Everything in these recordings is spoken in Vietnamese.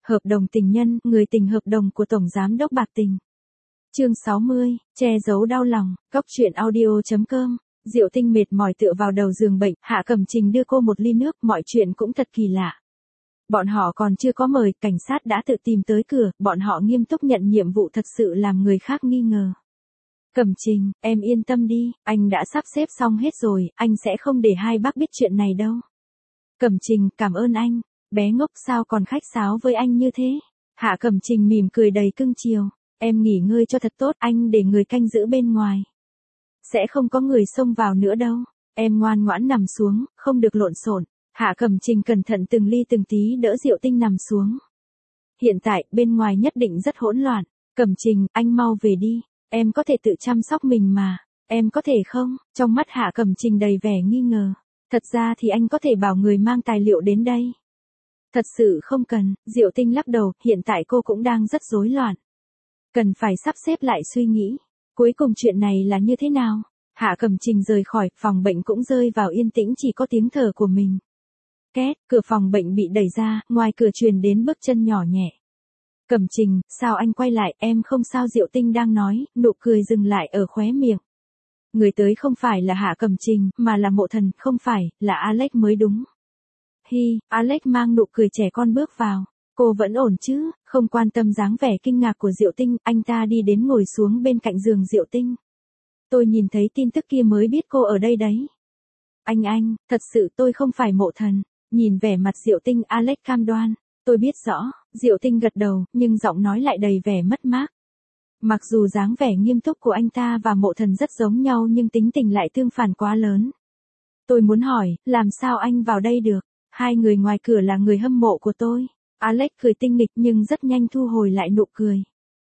Hợp đồng tình nhân, người tình hợp đồng của Tổng Giám đốc Bạc Tình. Chương 60, che giấu đau lòng, Cóc truyện audio.com. Diệu Tinh mệt mỏi tựa vào đầu giường bệnh, Hạ Cẩm Trình đưa cô một ly nước, mọi chuyện cũng thật kỳ lạ. Bọn họ còn chưa có mời, cảnh sát đã tự tìm tới cửa, bọn họ nghiêm túc nhận nhiệm vụ thật sự làm người khác nghi ngờ. Cẩm Trình, em yên tâm đi, anh đã sắp xếp xong hết rồi, anh sẽ không để hai bác biết chuyện này đâu. Cẩm Trình, cảm ơn anh, bé ngốc sao còn khách sáo với anh như thế. Hạ Cẩm Trình mỉm cười đầy cưng chiều, em nghỉ ngơi cho thật tốt, anh để người canh giữ bên ngoài. Sẽ không có người xông vào nữa đâu, em ngoan ngoãn nằm xuống, không được lộn xộn. Hạ Cẩm Trình cẩn thận từng ly từng tí đỡ Diệu Tinh nằm xuống. Hiện tại, bên ngoài nhất định rất hỗn loạn. Cẩm Trình, anh mau về đi, em có thể tự chăm sóc mình mà, em có thể không? Trong mắt Hạ Cẩm Trình đầy vẻ nghi ngờ. Thật ra thì anh có thể bảo người mang tài liệu đến đây. Thật sự không cần, Diệu Tinh lắc đầu, hiện tại cô cũng đang rất rối loạn. Cần phải sắp xếp lại suy nghĩ. Cuối cùng chuyện này là như thế nào? Hạ Cẩm Trình rời khỏi, phòng bệnh cũng rơi vào yên tĩnh, chỉ có tiếng thở của mình. Két, cửa phòng bệnh bị đẩy ra, ngoài cửa truyền đến bước chân nhỏ nhẹ. Cẩm Trình, sao anh quay lại, em không sao, Diệu Tinh đang nói, nụ cười dừng lại ở khóe miệng. Người tới không phải là Hạ Cẩm Trình, mà là Mộ Thần, không phải, là Alex mới đúng. Hi, Alex mang nụ cười trẻ con bước vào. Cô vẫn ổn chứ, không quan tâm dáng vẻ kinh ngạc của Diệu Tinh, anh ta đi đến ngồi xuống bên cạnh giường Diệu Tinh. Tôi nhìn thấy tin tức kia mới biết cô ở đây đấy. Anh, thật sự tôi không phải Mộ Thần. Nhìn vẻ mặt Diệu Tinh, Alex cam đoan. Tôi biết rõ, Diệu Tinh gật đầu, nhưng giọng nói lại đầy vẻ mất mát. Mặc dù dáng vẻ nghiêm túc của anh ta và Mộ Thần rất giống nhau nhưng tính tình lại tương phản quá lớn. Tôi muốn hỏi, làm sao anh vào đây được? Hai người ngoài cửa là người hâm mộ của tôi. Alex cười tinh nghịch nhưng rất nhanh thu hồi lại nụ cười.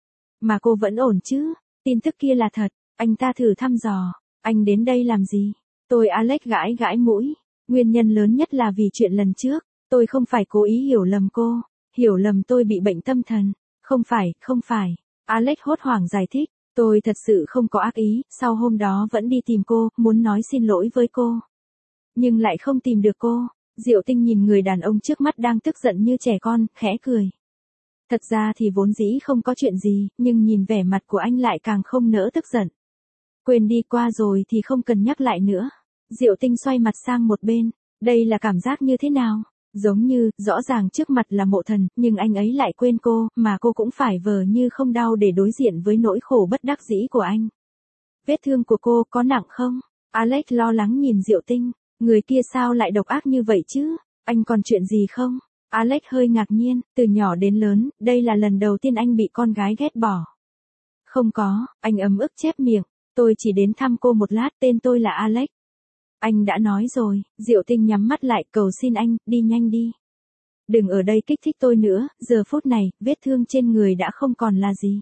Mà cô vẫn ổn chứ? Tin tức kia là thật. Anh ta thử thăm dò. Anh đến đây làm gì? Tôi Alex gãi gãi mũi. Nguyên nhân lớn nhất là vì chuyện lần trước. Tôi không phải cố ý hiểu lầm cô. Hiểu lầm tôi bị bệnh tâm thần. Không phải. Alex hốt hoảng giải thích. Tôi thật sự không có ác ý. Sau hôm đó vẫn đi tìm cô, muốn nói xin lỗi với cô. Nhưng lại không tìm được cô. Diệu Tinh nhìn người đàn ông trước mắt đang tức giận như trẻ con, khẽ cười. Thật ra thì vốn dĩ không có chuyện gì, nhưng nhìn vẻ mặt của anh lại càng không nỡ tức giận. Quên đi, qua rồi thì không cần nhắc lại nữa. Diệu Tinh xoay mặt sang một bên. Đây là cảm giác như thế nào? Giống như, rõ ràng trước mặt là Mộ Thần, nhưng anh ấy lại quên cô, mà cô cũng phải vờ như không đau để đối diện với nỗi khổ bất đắc dĩ của anh. Vết thương của cô có nặng không? Alex lo lắng nhìn Diệu Tinh. Người kia sao lại độc ác như vậy chứ? Anh còn chuyện gì không? Alex hơi ngạc nhiên, từ nhỏ đến lớn, đây là lần đầu tiên anh bị con gái ghét bỏ. Không có, anh ấm ức chép miệng. Tôi chỉ đến thăm cô một lát, tên tôi là Alex. Anh đã nói rồi. Diệu Tinh nhắm mắt lại, cầu xin anh, đi nhanh đi. Đừng ở đây kích thích tôi nữa, giờ phút này, vết thương trên người đã không còn là gì.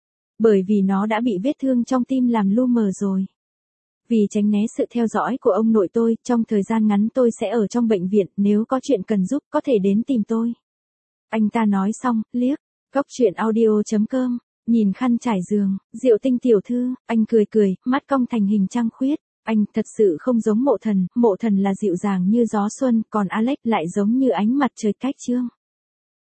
Bởi vì nó đã bị vết thương trong tim làm lu mờ rồi. Vì tránh né sự theo dõi của ông nội tôi, trong thời gian ngắn tôi sẽ ở trong bệnh viện, nếu có chuyện cần giúp có thể đến tìm tôi. Anh ta nói xong, liếc. Cóc truyện audio.com. Nhìn khăn trải giường, Diệu Tinh tiểu thư, anh cười, mắt cong thành hình trăng khuyết. Anh thật sự không giống Mộ Thần là dịu dàng như gió xuân, còn Alex lại giống như ánh mặt trời cách trương.